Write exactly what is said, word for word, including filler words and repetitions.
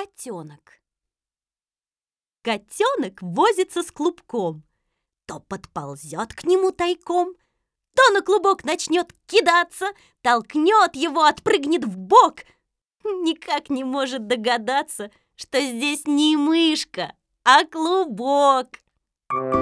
Котенок. Котенок возится с клубком. То подползет к нему тайком, то на клубок начнет кидаться, толкнет его, отпрыгнет в бок. Никак не может догадаться, что здесь не мышка, а клубок.